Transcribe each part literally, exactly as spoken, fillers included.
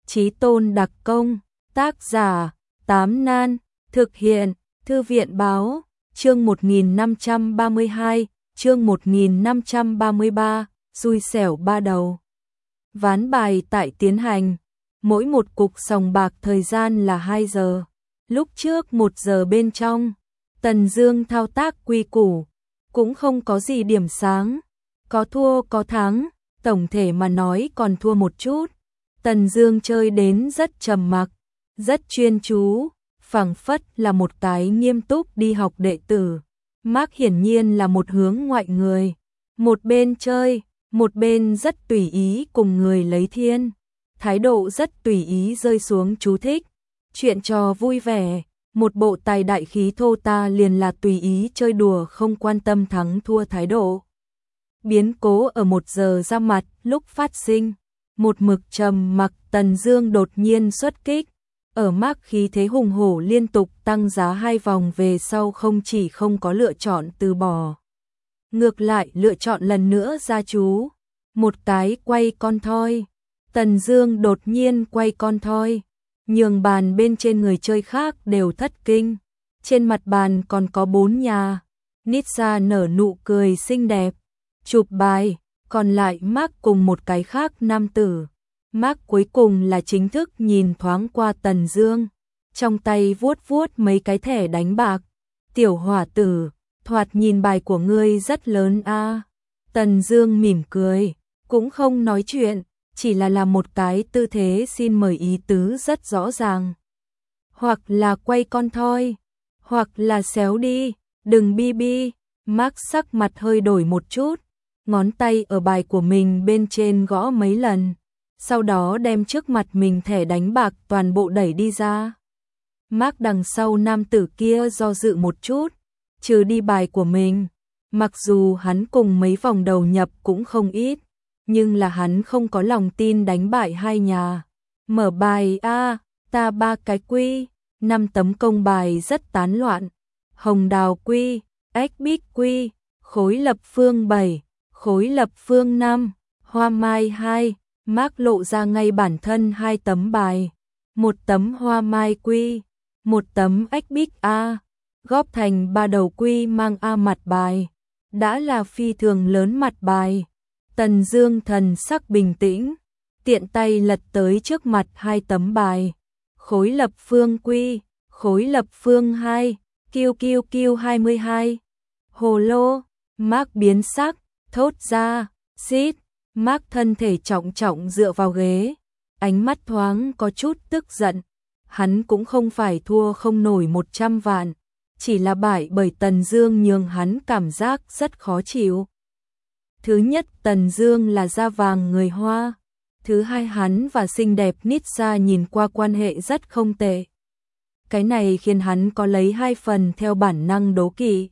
Chí tôn đặc công, tác giả, Tám Nan, thực hiện, Thư viện báo, chương một nghìn năm trăm ba mươi hai, chương một nghìn năm trăm ba mươi ba, xui xẻo ba đầu. Ván bài tại tiến hành, mỗi một cục sòng bạc thời gian là hai giờ, lúc trước một giờ bên trong, Tần Dương thao tác quy củ, cũng không có gì điểm sáng, có thua có thắng, tổng thể mà nói còn thua một chút. Tần Dương chơi đến rất trầm mặc, rất chuyên chú, phảng phất là một cái nghiêm túc đi học đệ tử. Mark hiển nhiên là một hướng ngoại người, một bên chơi, một bên rất tùy ý cùng người lấy thiên, thái độ rất tùy ý rơi xuống chú thích, chuyện trò vui vẻ, một bộ tài đại khí thô ta liền là tùy ý chơi đùa không quan tâm thắng thua thái độ. Biến cố ở một giờ ra mặt lúc phát sinh, một mực trầm mặc Tần Dương đột nhiên xuất kích, ở Mark khí thế hùng hổ liên tục tăng giá hai vòng về sau không chỉ không có lựa chọn từ bỏ, ngược lại lựa chọn lần nữa ra chú, một cái quay con thoi. Tần Dương đột nhiên quay con thoi, nhường bàn bên trên người chơi khác đều thất kinh. Trên mặt bàn còn có bốn nhà. Nitsa nở nụ cười xinh đẹp, chụp bài, còn lại Mark cùng một cái khác nam tử. Mark cuối cùng là chính thức nhìn thoáng qua Tần Dương, trong tay vuốt vuốt mấy cái thẻ đánh bạc. Tiểu hỏa tử, thoạt nhìn bài của ngươi rất lớn a. À. Tần Dương mỉm cười, cũng không nói chuyện, chỉ là làm một cái tư thế xin mời ý tứ rất rõ ràng. Hoặc là quay con thoi, hoặc là xéo đi, đừng bi bi. Mark sắc mặt hơi đổi một chút, ngón tay ở bài của mình bên trên gõ mấy lần, sau đó đem trước mặt mình thẻ đánh bạc toàn bộ đẩy đi ra. Mark đằng sau nam tử kia do dự một chút, trừ đi bài của mình, mặc dù hắn cùng mấy vòng đầu nhập cũng không ít, nhưng là hắn không có lòng tin đánh bại hai nhà. Mở bài a, ta ba cái quy, năm tấm công bài rất tán loạn. Hồng đào quy, ếch bích quy, khối lập phương bảy, khối lập phương năm, hoa mai hai. Mark lộ ra ngay bản thân hai tấm bài, một tấm hoa mai quy, một tấm ếch bích a, góp thành ba đầu quy mang a mặt bài, đã là phi thường lớn mặt bài. Tần Dương thần sắc bình tĩnh, tiện tay lật tới trước mặt hai tấm bài, khối lập phương quy, khối lập phương hai, kiêu kiêu kiêu hai mươi hai. Hồ lô, Mark biến sắc, thốt ra, xít. Mark thân thể trọng trọng dựa vào ghế, ánh mắt thoáng có chút tức giận. Hắn cũng không phải thua không nổi một trăm vạn, chỉ là bại bởi Tần Dương nhường hắn cảm giác rất khó chịu. Thứ nhất, Tần Dương là da vàng người Hoa. Thứ hai, hắn và xinh đẹp Nitsa nhìn qua quan hệ rất không tệ. Cái này khiến hắn có lấy hai phần theo bản năng đố kỵ.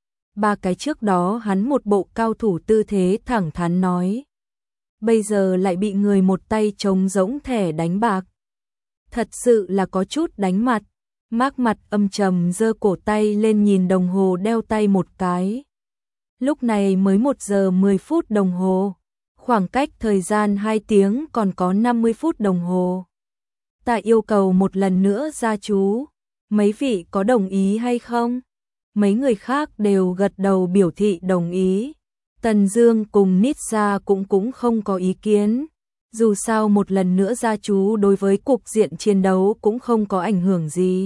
Ba cái trước đó hắn một bộ cao thủ tư thế thẳng thắn nói. Bây giờ lại bị người một tay trống rỗng thẻ đánh bạc. Thật sự là có chút đánh mặt. Mark mặt âm trầm giơ cổ tay lên nhìn đồng hồ đeo tay một cái. Lúc này mới một giờ mười phút đồng hồ. Khoảng cách thời gian hai tiếng còn có năm mươi phút đồng hồ. Ta yêu cầu một lần nữa gia chú. Mấy vị có đồng ý hay không? Mấy người khác đều gật đầu biểu thị đồng ý. Tần Dương cùng Nitsa cũng cũng không có ý kiến. Dù sao một lần nữa gia chú đối với cục diện chiến đấu cũng không có ảnh hưởng gì.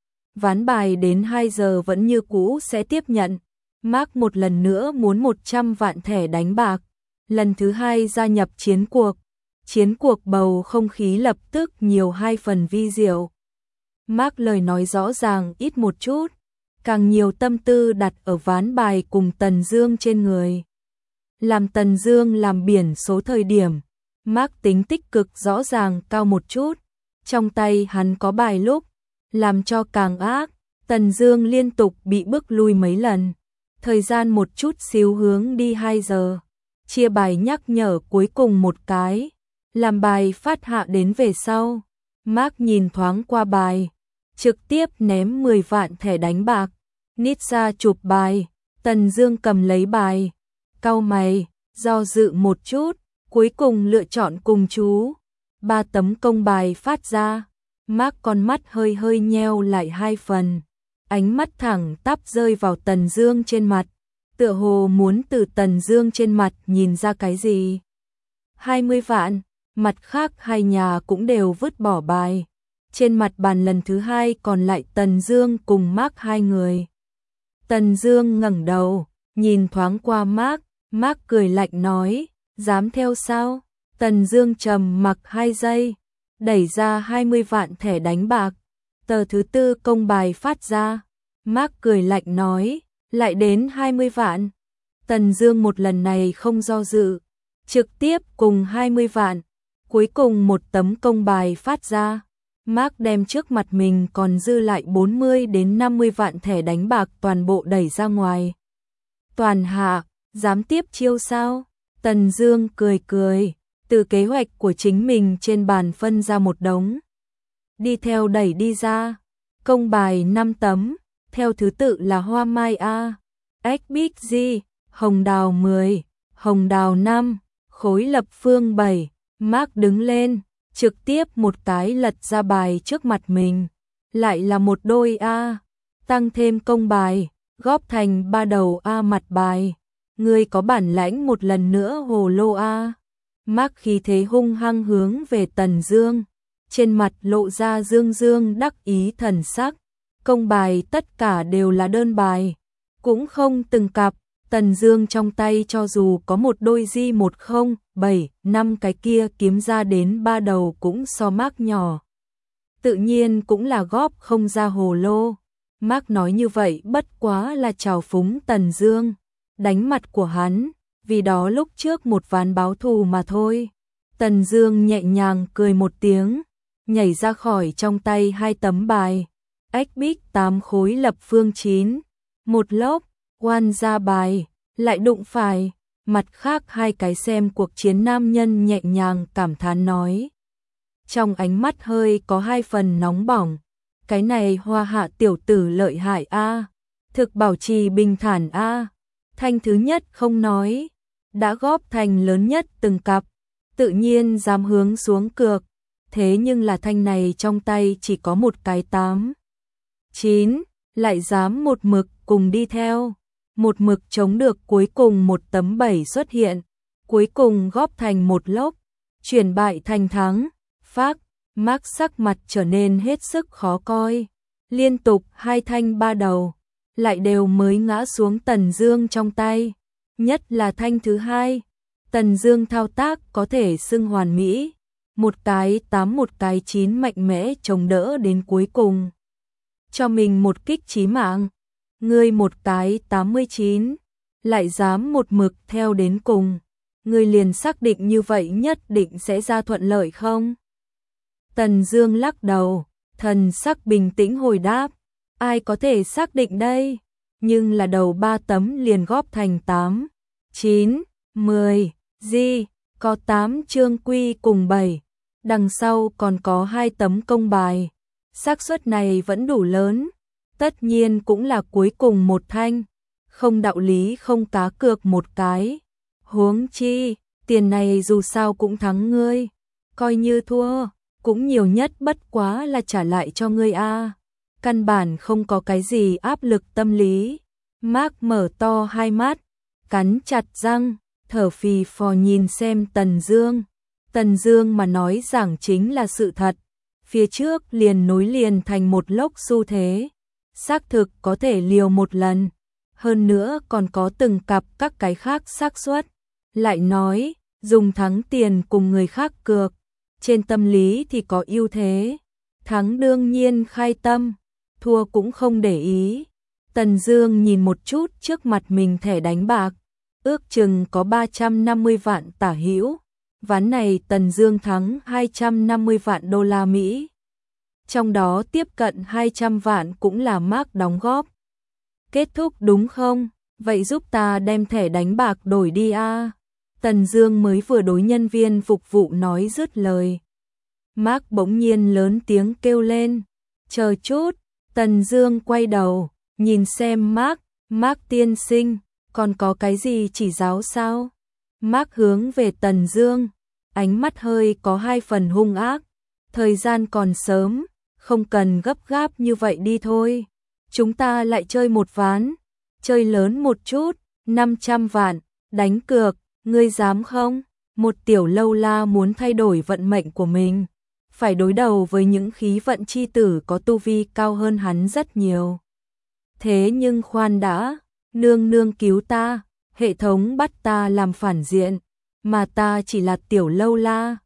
Ván bài đến hai giờ vẫn như cũ sẽ tiếp nhận. Mark một lần nữa muốn một trăm vạn thẻ đánh bạc. Lần thứ hai gia nhập chiến cuộc. Chiến cuộc bầu không khí lập tức nhiều hai phần vi diệu. Mark lời nói rõ ràng ít một chút, càng nhiều tâm tư đặt ở ván bài cùng Tần Dương trên người. Làm Tần Dương làm biển số thời điểm, Mark tính tích cực rõ ràng cao một chút, trong tay hắn có bài lúc, làm cho càng ác, Tần Dương liên tục bị bức lui mấy lần, thời gian một chút xíu hướng đi hai giờ, chia bài nhắc nhở cuối cùng một cái, làm bài phát hạ đến về sau, Mark nhìn thoáng qua bài, trực tiếp ném mười vạn thẻ đánh bạc, Nitsa chụp bài, Tần Dương cầm lấy bài, cau mày, do dự một chút, cuối cùng lựa chọn cùng chú. Ba tấm công bài phát ra. Mark con mắt hơi hơi nheo lại hai phần. Ánh mắt thẳng tắp rơi vào Tần Dương trên mặt. Tựa hồ muốn từ Tần Dương trên mặt nhìn ra cái gì. hai mươi vạn. Mặt khác hai nhà cũng đều vứt bỏ bài. Trên mặt bàn lần thứ hai còn lại Tần Dương cùng Mark hai người. Tần Dương ngẩng đầu, nhìn thoáng qua Mark, Mark cười lạnh nói, dám theo sao? Tần Dương trầm mặc hai giây, đẩy ra hai mươi vạn thẻ đánh bạc. Tờ thứ tư công bài phát ra. Mark cười lạnh nói, lại đến hai mươi vạn. Tần Dương một lần này không do dự, trực tiếp cùng hai mươi vạn. Cuối cùng một tấm công bài phát ra. Mark đem trước mặt mình còn dư lại bốn mươi đến năm mươi vạn thẻ đánh bạc toàn bộ đẩy ra ngoài. Toàn hạ, dám tiếp chiêu sao? Tần Dương cười cười, từ kế hoạch của chính mình trên bàn phân ra một đống. Đi theo đẩy đi ra. Công bài năm tấm, theo thứ tự là Hoa Mai A, ích bê giê, Hồng Đào mười, Hồng Đào năm, Khối Lập Phương bảy. Mark đứng lên, trực tiếp một cái lật ra bài trước mặt mình. Lại là một đôi A, tăng thêm công bài, góp thành ba đầu A mặt bài. Ngươi có bản lãnh một lần nữa hồ lô A. Mark khí thế hung hăng hướng về Tần Dương, trên mặt lộ ra dương dương đắc ý thần sắc. Công bài tất cả đều là đơn bài, cũng không từng cặp. Tần Dương trong tay cho dù có một đôi di một không, bảy, năm cái kia kiếm ra đến ba đầu cũng so Mark nhỏ. Tự nhiên cũng là góp không ra hồ lô. Mark nói như vậy bất quá là trào phúng Tần Dương, đánh mặt của hắn, vì đó lúc trước một ván báo thù mà thôi. Tần Dương nhẹ nhàng cười một tiếng, nhảy ra khỏi trong tay hai tấm bài. ích bê tám Khối Lập Phương chín, một lốc, oan ra bài, lại đụng phải. Mặt khác hai cái xem cuộc chiến nam nhân nhẹ nhàng cảm thán nói. Trong ánh mắt hơi có hai phần nóng bỏng. Cái này Hoa Hạ tiểu tử lợi hại a, thực bảo trì bình thản a. Thanh thứ nhất không nói, đã góp thành lớn nhất từng cặp, tự nhiên dám hướng xuống cược. Thế nhưng là thanh này trong tay chỉ có một cái tám, chín, lại dám một mực cùng đi theo. Một mực chống được cuối cùng một tấm bảy xuất hiện, cuối cùng góp thành một lốc, chuyển bại thành thắng. Phác, Mark sắc mặt trở nên hết sức khó coi, liên tục hai thanh ba đầu, lại đều mới ngã xuống Tần Dương trong tay. Nhất là thanh thứ hai, Tần Dương thao tác có thể xưng hoàn mỹ, một cái tám một cái chín mạnh mẽ chống đỡ đến cuối cùng, cho mình một kích chí mạng. Ngươi một cái tám mươi chín, lại dám một mực theo đến cùng. Ngươi liền xác định như vậy nhất định sẽ ra thuận lợi không? Tần Dương lắc đầu, thần sắc bình tĩnh hồi đáp. Ai có thể xác định đây? Nhưng là đầu ba tấm liền góp thành tám, chín, mười, di, có tám trương quy cùng bảy. Đằng sau còn có hai tấm công bài. Xác suất này vẫn đủ lớn. Tất nhiên cũng là cuối cùng một thanh, không đạo lý không cá cược một cái. Huống chi, tiền này dù sao cũng thắng ngươi, coi như thua, cũng nhiều nhất bất quá là trả lại cho ngươi a. Căn bản không có cái gì áp lực tâm lý. Mark mở to hai mắt, cắn chặt răng, thở phì phò nhìn xem Tần Dương. Tần Dương mà nói giảng chính là sự thật, phía trước liền nối liền thành một lốc xu thế. Xác thực có thể liều một lần, hơn nữa còn có từng cặp các cái khác xác suất. Lại nói, dùng thắng tiền cùng người khác cược, trên tâm lý thì có ưu thế. Thắng đương nhiên khai tâm, thua cũng không để ý. Tần Dương nhìn một chút trước mặt mình thẻ đánh bạc, ước chừng có ba trăm năm mươi vạn tả hữu. Ván này Tần Dương thắng hai trăm năm mươi vạn đô la Mỹ. Trong đó tiếp cận hai trăm vạn cũng là Mark đóng góp. Kết thúc đúng không? Vậy giúp ta đem thẻ đánh bạc đổi đi a. Tần Dương mới vừa đối nhân viên phục vụ nói dứt lời. Mark bỗng nhiên lớn tiếng kêu lên. Chờ chút, Tần Dương quay đầu, nhìn xem Mark, Mark tiên sinh, còn có cái gì chỉ giáo sao? Mark hướng về Tần Dương, ánh mắt hơi có hai phần hung ác. Thời gian còn sớm, không cần gấp gáp như vậy đi thôi. Chúng ta lại chơi một ván, chơi lớn một chút, năm trăm vạn, đánh cược, ngươi dám không? Một tiểu lâu la muốn thay đổi vận mệnh của mình, phải đối đầu với những khí vận chi tử có tu vi cao hơn hắn rất nhiều. Thế nhưng khoan đã, nương nương cứu ta, hệ thống bắt ta làm phản diện, mà ta chỉ là tiểu lâu la,